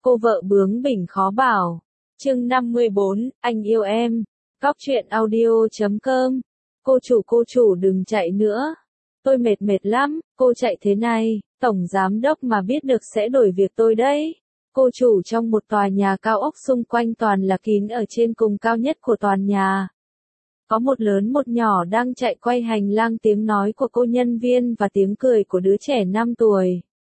Cô vợ bướng bỉnh khó bảo. Chương 54, anh yêu em. Góc truyện audio.com. Cô chủ đừng chạy nữa. Tôi mệt lắm, cô chạy thế này, tổng giám đốc mà biết được sẽ đổi việc tôi đấy. Cô chủ trong một tòa nhà cao ốc xung quanh toàn là kín ở trên cùng cao nhất của tòa nhà. Có một lớn một nhỏ đang chạy quay hành lang, tiếng nói của cô nhân viên và tiếng cười của đứa trẻ 5 tuổi.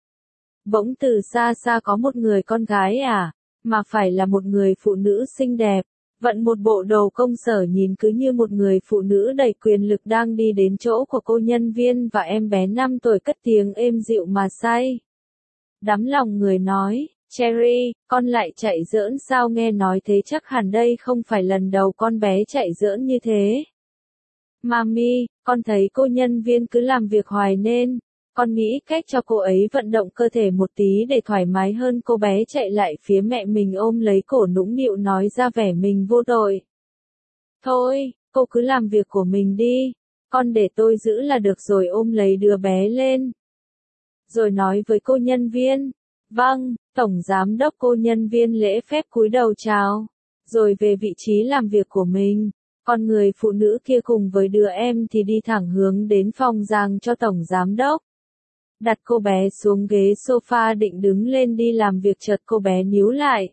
Bỗng từ xa xa có một người con gái mà phải là một người phụ nữ xinh đẹp, vận một bộ đồ công sở nhìn cứ như một người phụ nữ đầy quyền lực đang đi đến chỗ của cô nhân viên và em bé 5 tuổi cất tiếng êm dịu mà say. Đắm lòng người nói, Cherry, con lại chạy giỡn sao, nghe nói thế chắc hẳn đây không phải lần đầu con bé chạy giỡn như thế. Mami, con thấy cô nhân viên cứ làm việc hoài nên con nghĩ cách cho cô ấy vận động cơ thể một tí để thoải mái hơn. Cô bé chạy lại phía mẹ mình ôm lấy cổ nũng nịu nói ra vẻ mình vô tội. Thôi, cô cứ làm việc của mình đi, con để tôi giữ là được rồi, ôm lấy đứa bé lên. Rồi nói với cô nhân viên, vâng, tổng giám đốc. Cô nhân viên lễ phép cúi đầu chào, rồi về vị trí làm việc của mình. Còn người phụ nữ kia cùng với đứa em thì đi thẳng hướng đến phòng giang cho tổng giám đốc. Đặt cô bé xuống ghế sofa định đứng lên đi làm việc, chợt cô bé níu lại.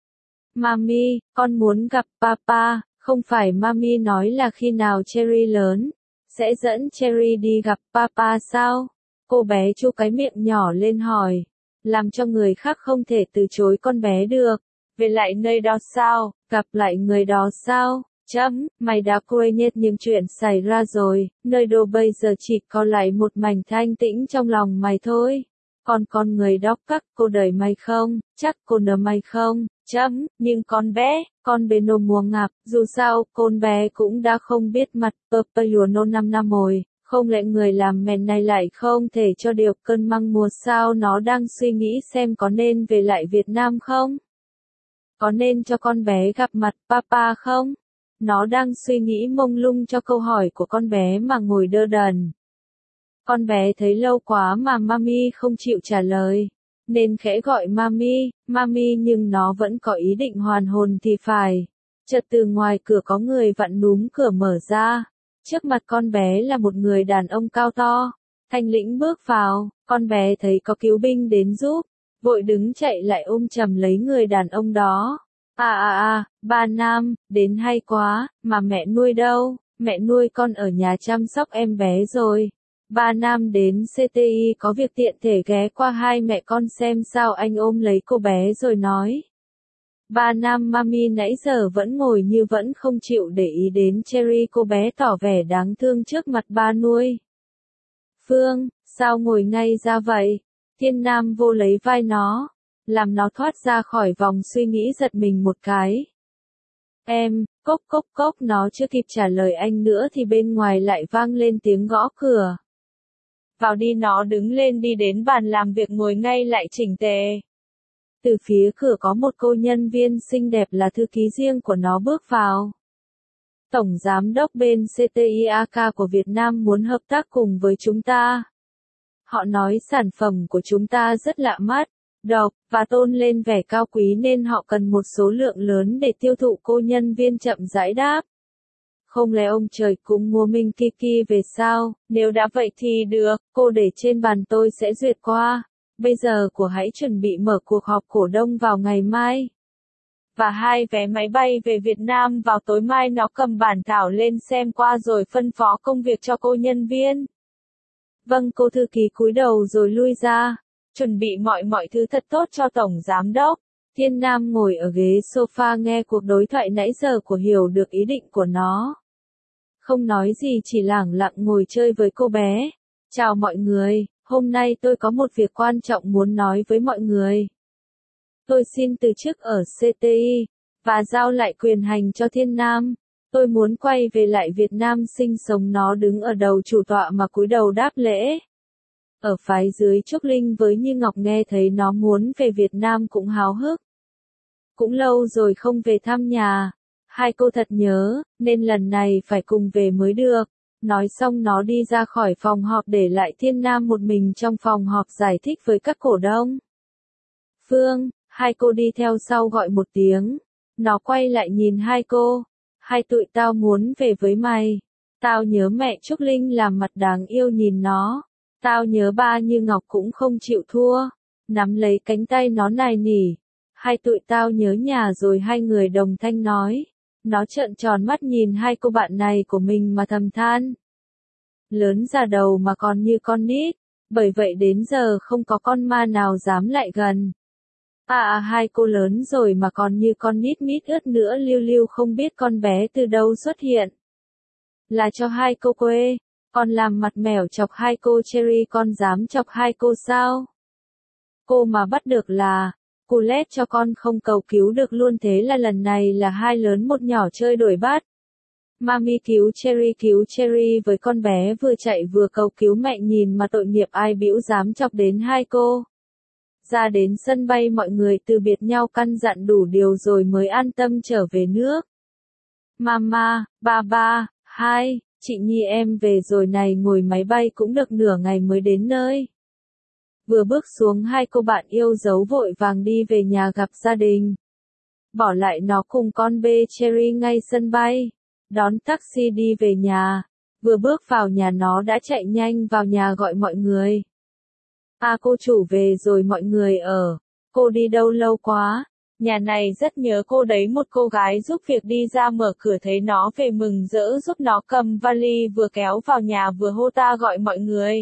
Mami, con muốn gặp papa. Không phải Mami nói là khi nào Cherry lớn, sẽ dẫn Cherry đi gặp papa sao? Cô bé chu cái miệng nhỏ lên hỏi, làm cho người khác không thể từ chối con bé được. Về lại nơi đó sao? Gặp lại người đó sao? Mày đã quên hết những chuyện xảy ra rồi, nơi đó bây giờ chỉ có lại một mảnh thanh tĩnh trong lòng mày thôi. Còn con người đó các cô đợi mày không? Chắc cô nỡ mày không? Nhưng con bé nó mua ngạp, dù sao, con bé cũng đã không biết mặt Papayuano 5 năm rồi, không lẽ người làm mẹ này lại không thể cho điều cơn măng mùa sao? Nó đang suy nghĩ xem có nên về lại Việt Nam không? Có nên cho con bé gặp mặt papa không? Nó đang suy nghĩ mông lung cho câu hỏi của con bé mà ngồi đơ đần. Con bé thấy lâu quá mà Mami không chịu trả lời, nên khẽ gọi Mami, nhưng nó vẫn có ý định hoàn hồn thì phải. Chợt từ ngoài cửa có người vặn núm cửa mở ra. Trước mặt con bé là một người đàn ông cao to, thanh lĩnh bước vào. Con bé thấy có cứu binh đến giúp, vội đứng chạy lại ôm chầm lấy người đàn ông đó. Ba Nam, đến hay quá, mà mẹ nuôi đâu? Mẹ nuôi con ở nhà chăm sóc em bé rồi. Ba Nam đến CTI có việc tiện thể ghé qua hai mẹ con xem sao. Anh ôm lấy cô bé rồi nói. Ba Nam Mami nãy giờ vẫn ngồi như vẫn không chịu để ý đến Cherry. Cô bé tỏ vẻ đáng thương trước mặt ba nuôi. Phương, sao ngồi ngay ra vậy? Thiên Nam vô lấy vai nó, làm nó thoát ra khỏi vòng suy nghĩ, giật mình một cái. Em, cốc, nó chưa kịp trả lời anh nữa thì bên ngoài lại vang lên tiếng gõ cửa. Vào đi. Nó đứng lên đi đến bàn làm việc ngồi ngay lại chỉnh tề. Từ phía cửa có một cô nhân viên xinh đẹp là thư ký riêng của nó bước vào. Tổng giám đốc bên CTIAK của Việt Nam muốn hợp tác cùng với chúng ta. Họ nói sản phẩm của chúng ta rất lạ mắt, độc, và tôn lên vẻ cao quý nên họ cần một số lượng lớn để tiêu thụ. Cô nhân viên chậm rãi đáp. Không lẽ ông trời cũng mua Minh Kiki về sao? Nếu đã vậy thì được, cô để trên bàn tôi sẽ duyệt qua. Bây giờ cô hãy chuẩn bị mở cuộc họp cổ đông vào ngày mai. Và 2 vé máy bay về Việt Nam vào tối mai. Nó cầm bản thảo lên xem qua rồi phân phó công việc cho cô nhân viên. Vâng, cô thư ký cúi đầu rồi lui ra. Chuẩn bị mọi thứ thật tốt cho tổng giám đốc. Thiên Nam ngồi ở ghế sofa nghe cuộc đối thoại nãy giờ của hiểu được ý định của nó. Không nói gì, chỉ lẳng lặng ngồi chơi với cô bé. Chào mọi người, hôm nay tôi có một việc quan trọng muốn nói với mọi người. Tôi xin từ chức ở CTI, và giao lại quyền hành cho Thiên Nam. Tôi muốn quay về lại Việt Nam sinh sống. Nó đứng ở đầu chủ tọa mà cúi đầu đáp lễ. Ở phái dưới Trúc Linh với Như Ngọc nghe thấy nó muốn về Việt Nam cũng háo hức. Cũng lâu rồi không về thăm nhà. Hai cô thật nhớ, nên lần này phải cùng về mới được. Nói xong nó đi ra khỏi phòng họp để lại Thiên Nam một mình trong phòng họp giải thích với các cổ đông. Phương, Hai cô đi theo sau gọi một tiếng. Nó quay lại nhìn hai cô. Hai tụi tao muốn về với mày. Tao nhớ mẹ Trúc Linh làm mặt đáng yêu nhìn nó. Tao nhớ ba Như Ngọc cũng không chịu thua. Nắm lấy cánh tay nó nài nỉ. Hai tụi tao nhớ nhà rồi hai người đồng thanh nói. Nó trợn tròn mắt nhìn hai cô bạn này của mình mà thầm than. Lớn già đầu mà còn như con nít. Bởi vậy đến giờ không có con ma nào dám lại gần. Hai cô lớn rồi mà còn như con nít mít ướt nữa, Lưu Lưu không biết con bé từ đâu xuất hiện. Là cho hai cô quê, còn làm mặt mẻo chọc hai cô Cherry, con dám chọc hai cô sao? Cô mà bắt được là, Colette cho con không cầu cứu được luôn, thế là lần này là hai lớn một nhỏ chơi đuổi bắt. Mami cứu Cherry với con bé vừa chạy vừa cầu cứu mẹ, nhìn mà tội nghiệp ai bĩu dám chọc đến hai cô. Ra đến sân bay mọi người từ biệt nhau căn dặn đủ điều rồi mới an tâm trở về nước. Mama, Baba, hai, chị Nhi em về rồi này, ngồi máy bay cũng được nửa ngày mới đến nơi. Vừa bước xuống hai cô bạn yêu dấu vội vàng đi về nhà gặp gia đình. Bỏ lại nó cùng con bê Cherry ngay sân bay. Đón taxi đi về nhà. Vừa bước vào nhà nó đã chạy nhanh vào nhà gọi mọi người. Cô chủ về rồi mọi người ở. Cô đi đâu lâu quá? Nhà này rất nhớ cô đấy. Một cô gái giúp việc đi ra mở cửa thấy nó về mừng rỡ giúp nó cầm vali, vừa kéo vào nhà vừa hô ta gọi mọi người.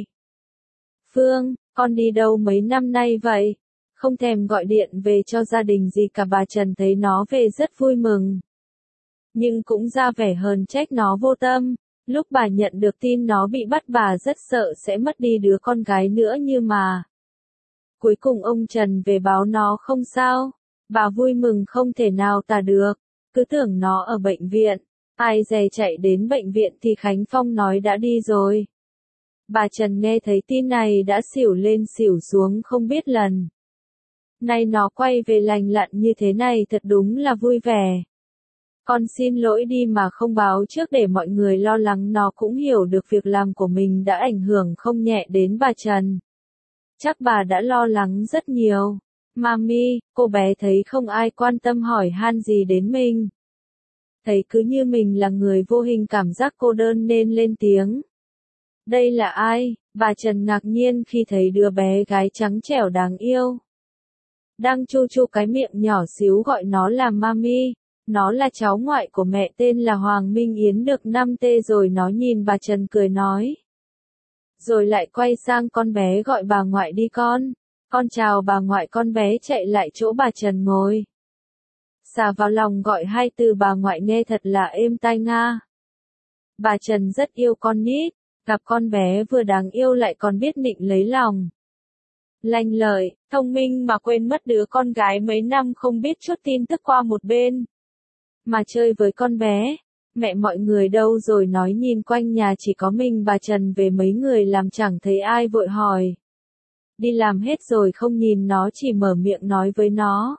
Phương, con đi đâu mấy năm nay vậy? Không thèm gọi điện về cho gia đình gì cả. Bà Trần thấy nó về rất vui mừng. Nhưng cũng ra vẻ hờn trách nó vô tâm. Lúc bà nhận được tin nó bị bắt bà rất sợ sẽ mất đi đứa con gái nữa như mà. Cuối cùng ông Trần về báo nó không sao. Bà vui mừng không thể nào tả được. Cứ tưởng nó ở bệnh viện. Ai dè chạy đến bệnh viện thì Khánh Phong nói đã đi rồi. Bà Trần nghe thấy tin này đã xỉu lên xỉu xuống không biết lần. Nay nó quay về lành lặn như thế này thật đúng là vui vẻ. Con xin lỗi đi mà không báo trước để mọi người lo lắng. Nó cũng hiểu được việc làm của mình đã ảnh hưởng không nhẹ đến bà Trần. Chắc bà đã lo lắng rất nhiều. Mami, cô bé thấy không ai quan tâm hỏi han gì đến mình. Thấy cứ như mình là người vô hình, cảm giác cô đơn nên lên tiếng. Đây là ai? Bà Trần ngạc nhiên khi thấy đứa bé gái trắng trẻo đáng yêu. Đang chu chu cái miệng nhỏ xíu gọi nó là Mami. Nó là cháu ngoại của mẹ tên là Hoàng Minh Yến được 5T rồi. Nó nhìn bà Trần cười nói. Rồi lại quay sang con bé gọi bà ngoại đi con. Con chào bà ngoại. Con bé chạy lại chỗ bà Trần ngồi. Xà vào lòng gọi hai từ bà ngoại nghe thật là êm tai nga. Bà Trần rất yêu con nít. Gặp con bé vừa đáng yêu lại còn biết nịnh lấy lòng. Lanh lợi, thông minh mà quên mất đứa con gái mấy năm không biết chút tin tức qua một bên. Mà chơi với con bé. Mẹ mọi người đâu rồi? Nói nhìn quanh nhà chỉ có mình bà Trần về mấy người làm chẳng thấy ai, vội hỏi. Đi làm hết rồi không? Nhìn nó chỉ mở miệng nói với nó.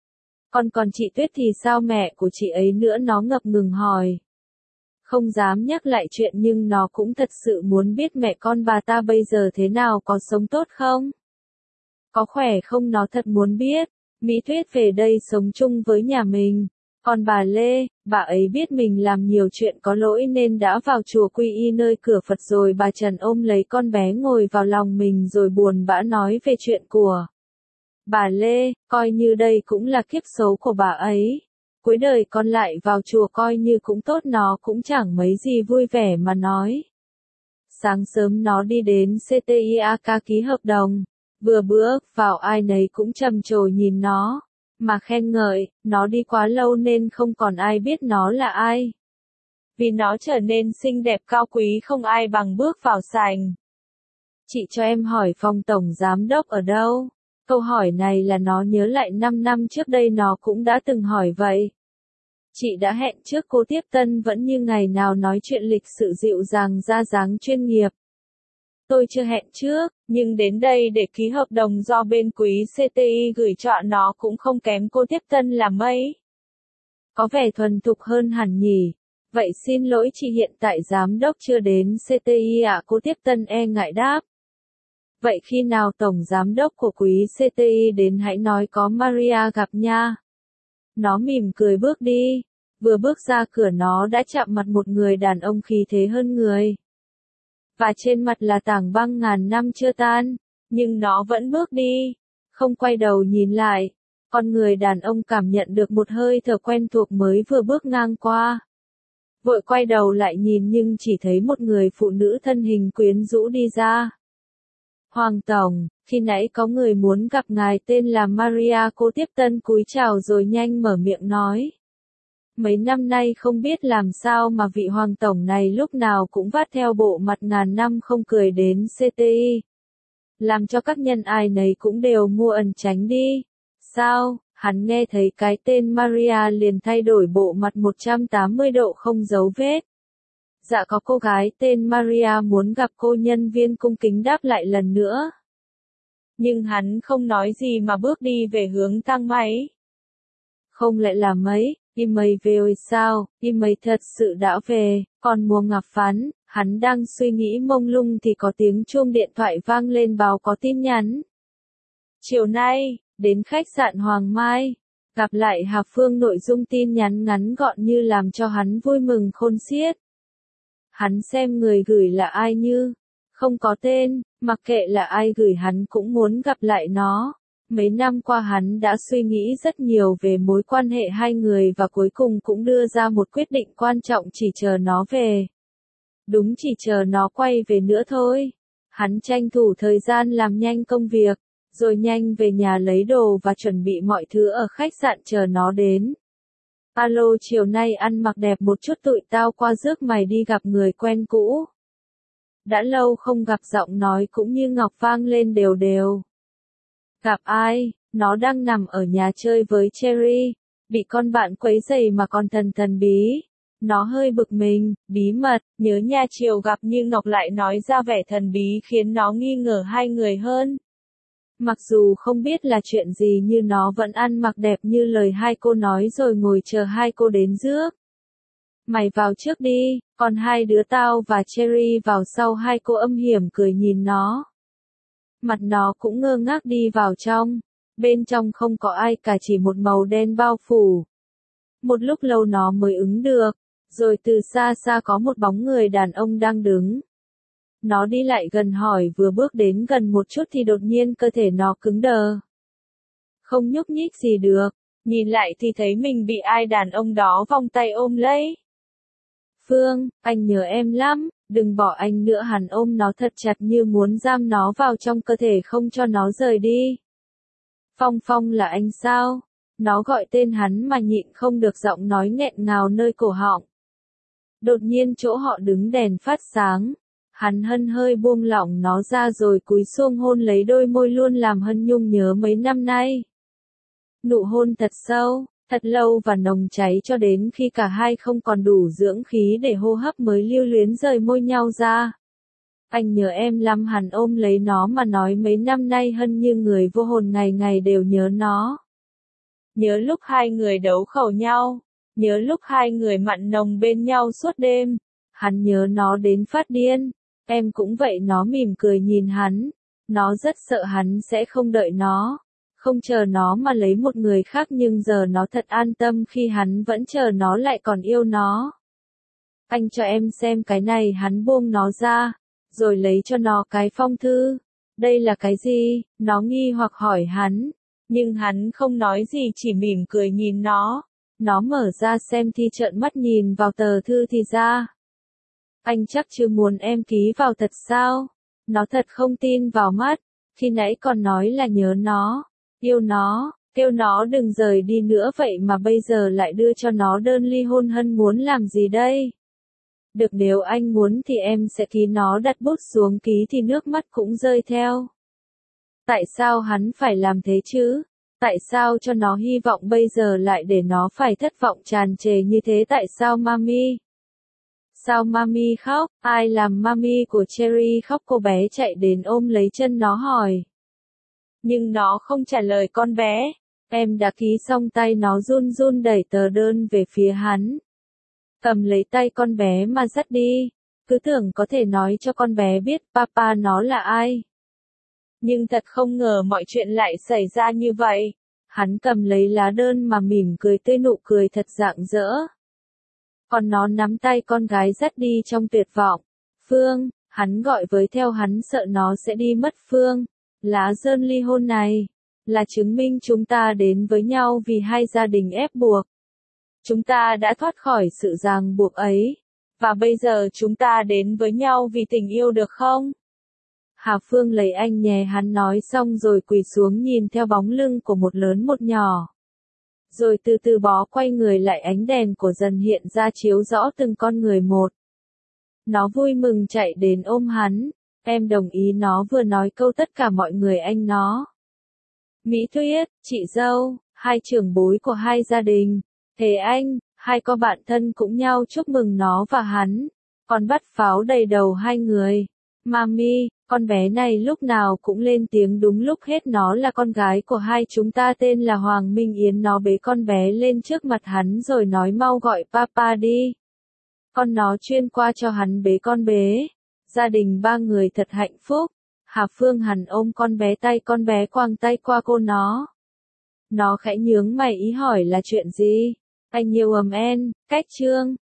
Còn chị Tuyết thì sao, mẹ của chị ấy nữa? Nó ngập ngừng hỏi. Không dám nhắc lại chuyện nhưng nó cũng thật sự muốn biết mẹ con bà ta bây giờ thế nào, có sống tốt không? Có khỏe không? Nó thật muốn biết. Mỹ Tuyết về đây sống chung với nhà mình. Còn bà Lê, bà ấy biết mình làm nhiều chuyện có lỗi nên đã vào chùa quy y nơi cửa Phật rồi. Bà Trần ôm lấy con bé ngồi vào lòng mình rồi buồn bã nói về chuyện của bà Lê, coi như đây cũng là kiếp số của bà ấy. Cuối đời con lại vào chùa coi như cũng tốt. Nó cũng chẳng mấy gì vui vẻ mà nói. Sáng sớm nó đi đến CTIAK ký hợp đồng. Vừa bước vào ai nấy cũng trầm trồ nhìn nó. Mà khen ngợi, nó đi quá lâu nên không còn ai biết nó là ai. Vì nó trở nên xinh đẹp cao quý không ai bằng bước vào sảnh. Chị cho em hỏi phòng tổng giám đốc ở đâu? Câu hỏi này là nó nhớ lại 5 năm trước đây nó cũng đã từng hỏi vậy. Chị đã hẹn trước cô tiếp tân vẫn như ngày nào nói chuyện lịch sự dịu dàng ra dáng chuyên nghiệp. Tôi chưa hẹn trước, nhưng đến đây để ký hợp đồng do bên quý CTI gửi chọn nó cũng không kém cô tiếp tân là mấy. Có vẻ thuần thục hơn hẳn nhỉ. Vậy xin lỗi chị, hiện tại giám đốc chưa đến CTI ạ. Cô tiếp tân e ngại đáp. Vậy khi nào tổng giám đốc của quý CTI đến hãy nói có Maria gặp nha. Nó mỉm cười bước đi. Vừa bước ra cửa nó đã chạm mặt một người đàn ông khí thế hơn người. Và trên mặt là tảng băng ngàn năm chưa tan. Nhưng nó vẫn bước đi. Không quay đầu nhìn lại. Con người đàn ông cảm nhận được một hơi thở quen thuộc mới vừa bước ngang qua. Vội quay đầu lại nhìn nhưng chỉ thấy một người phụ nữ thân hình quyến rũ đi ra. Hoàng Tổng, khi nãy có người muốn gặp ngài tên là Maria. Cô tiếp tân cúi chào rồi nhanh mở miệng nói. Mấy năm nay không biết làm sao mà vị Hoàng Tổng này lúc nào cũng vắt theo bộ mặt ngàn năm không cười đến CTI. Làm cho các nhân ai nấy cũng đều mua ẩn tránh đi. Sao? Hắn nghe thấy cái tên Maria liền thay đổi bộ mặt 180 độ không giấu vết. Dạ có cô gái tên Maria muốn gặp cô, nhân viên cung kính đáp lại lần nữa. Nhưng hắn không nói gì mà bước đi về hướng thang máy. Không lại là mấy, email về rồi sao, email thật sự đã về, còn mua ngạp phán, hắn đang suy nghĩ mông lung thì có tiếng chuông điện thoại vang lên báo có tin nhắn. Chiều nay, đến khách sạn Hoàng Mai, gặp lại Hà Phương. Nội dung tin nhắn ngắn gọn như làm cho hắn vui mừng khôn xiết. Hắn xem người gửi là ai như, không có tên, mặc kệ là ai gửi hắn cũng muốn gặp lại nó. Mấy năm qua hắn đã suy nghĩ rất nhiều về mối quan hệ hai người và cuối cùng cũng đưa ra một quyết định quan trọng, chỉ chờ nó về. Đúng, chỉ chờ nó quay về nữa thôi. Hắn tranh thủ thời gian làm nhanh công việc, rồi nhanh về nhà lấy đồ và chuẩn bị mọi thứ ở khách sạn chờ nó đến. Alo, chiều nay ăn mặc đẹp một chút, tụi tao qua rước mày đi gặp người quen cũ. Đã lâu không gặp, giọng nói cũng như ngọc vang lên đều đều. Gặp ai? Nó đang nằm ở nhà chơi với Cherry, bị con bạn quấy rầy mà còn thần thần bí. Nó hơi bực mình, bí mật, nhớ nha. Chiều gặp nhưng Ngọc lại nói ra vẻ thần bí khiến nó nghi ngờ hai người hơn. Mặc dù không biết là chuyện gì nhưng nó vẫn ăn mặc đẹp như lời hai cô nói rồi ngồi chờ hai cô đến rước. Mày vào trước đi, còn hai đứa tao và Cherry vào sau. Hai cô âm hiểm cười nhìn nó. Mặt nó cũng ngơ ngác đi vào trong. Bên trong không có ai cả, chỉ một màu đen bao phủ. Một lúc lâu nó mới ứng được. Rồi từ xa xa có một bóng người đàn ông đang đứng. Nó đi lại gần hỏi, vừa bước đến gần một chút thì đột nhiên cơ thể nó cứng đờ. Không nhúc nhích gì được, nhìn lại thì thấy mình bị ai đàn ông đó vòng tay ôm lấy. Phương, anh nhớ em lắm, đừng bỏ anh nữa. Hắn ôm nó thật chặt như muốn giam nó vào trong cơ thể không cho nó rời đi. Phong Phong là anh sao? Nó gọi tên hắn mà nhịn không được, giọng nói nghẹn ngào nơi cổ họng. Đột nhiên chỗ họ đứng đèn phát sáng. Hắn hân hơi buông lỏng nó ra rồi cúi xuống hôn lấy đôi môi luôn làm Hân nhung nhớ mấy năm nay. Nụ hôn thật sâu, thật lâu và nồng cháy cho đến khi cả hai không còn đủ dưỡng khí để hô hấp mới lưu luyến rời môi nhau ra. Anh nhớ em lắm. Hắn ôm lấy nó mà nói mấy năm nay Hân như người vô hồn, ngày ngày đều nhớ nó. Nhớ lúc hai người đấu khẩu nhau, nhớ lúc hai người mặn nồng bên nhau suốt đêm. Hắn nhớ nó đến phát điên. Em cũng vậy. Nó mỉm cười nhìn hắn. Nó rất sợ hắn sẽ không đợi nó, không chờ nó mà lấy một người khác, nhưng giờ nó thật an tâm khi hắn vẫn chờ nó lại còn yêu nó. Anh cho em xem cái này. Hắn buông nó ra, rồi lấy cho nó cái phong thư. Đây là cái gì? Nó nghi hoặc hỏi hắn, nhưng hắn không nói gì, chỉ mỉm cười nhìn nó. Nó mở ra xem thì trợn mắt nhìn vào tờ thư thì ra. Anh chắc chưa muốn em ký vào thật sao? Nó thật không tin vào mắt, khi nãy còn nói là nhớ nó, yêu nó, kêu nó đừng rời đi nữa, vậy mà bây giờ lại đưa cho nó đơn ly hôn. Hân muốn làm gì đây? Được, nếu anh muốn thì em sẽ ký. Nó đặt bút xuống ký thì nước mắt cũng rơi theo. Tại sao hắn phải làm thế chứ? Tại sao cho nó hy vọng bây giờ lại để nó phải thất vọng tràn trề như thế? Tại sao Mami? Sao Mami khóc? Ai làm Mami của Cherry khóc? Cô bé chạy đến ôm lấy chân nó hỏi. Nhưng nó không trả lời con bé. Em đã ký xong. Tay nó run run đẩy tờ đơn về phía hắn. Cầm lấy tay con bé mà dắt đi. Cứ tưởng có thể nói cho con bé biết papa nó là ai. Nhưng thật không ngờ mọi chuyện lại xảy ra như vậy. Hắn cầm lấy lá đơn mà mỉm cười tươi, nụ cười thật rạng rỡ. Còn nó nắm tay con gái dắt đi trong tuyệt vọng. Phương, hắn gọi với theo, hắn sợ nó sẽ đi mất. Phương, lá đơn ly hôn này là chứng minh chúng ta đến với nhau vì hai gia đình ép buộc. Chúng ta đã thoát khỏi sự ràng buộc ấy. Và bây giờ chúng ta đến với nhau vì tình yêu, được không? Hà Phương lấy anh nhé, hắn nói xong rồi quỳ xuống nhìn theo bóng lưng của một lớn một nhỏ. Rồi từ từ bó quay người lại, ánh đèn của dần hiện ra chiếu rõ từng con người một. Nó vui mừng chạy đến ôm hắn. Em đồng ý, nó vừa nói câu tất cả mọi người anh nó. Mỹ Tuyết, chị dâu, hai trưởng bối của hai gia đình. Thế anh, hai con bạn thân cũng nhau chúc mừng nó và hắn. Còn bắt pháo đầy đầu hai người. Mami, con bé này lúc nào cũng lên tiếng đúng lúc hết, nó là con gái của hai chúng ta, tên là Hoàng Minh Yến. Nó bế con bé lên trước mặt hắn rồi nói mau gọi papa đi. Con nó chuyên qua cho hắn bế con bé. Gia đình ba người thật hạnh phúc. Hà Phương hẳn ôm con bé, tay con bé quàng tay qua cô nó. Nó khẽ nhướng mày ý hỏi là chuyện gì? Anh yêu em, cách chương.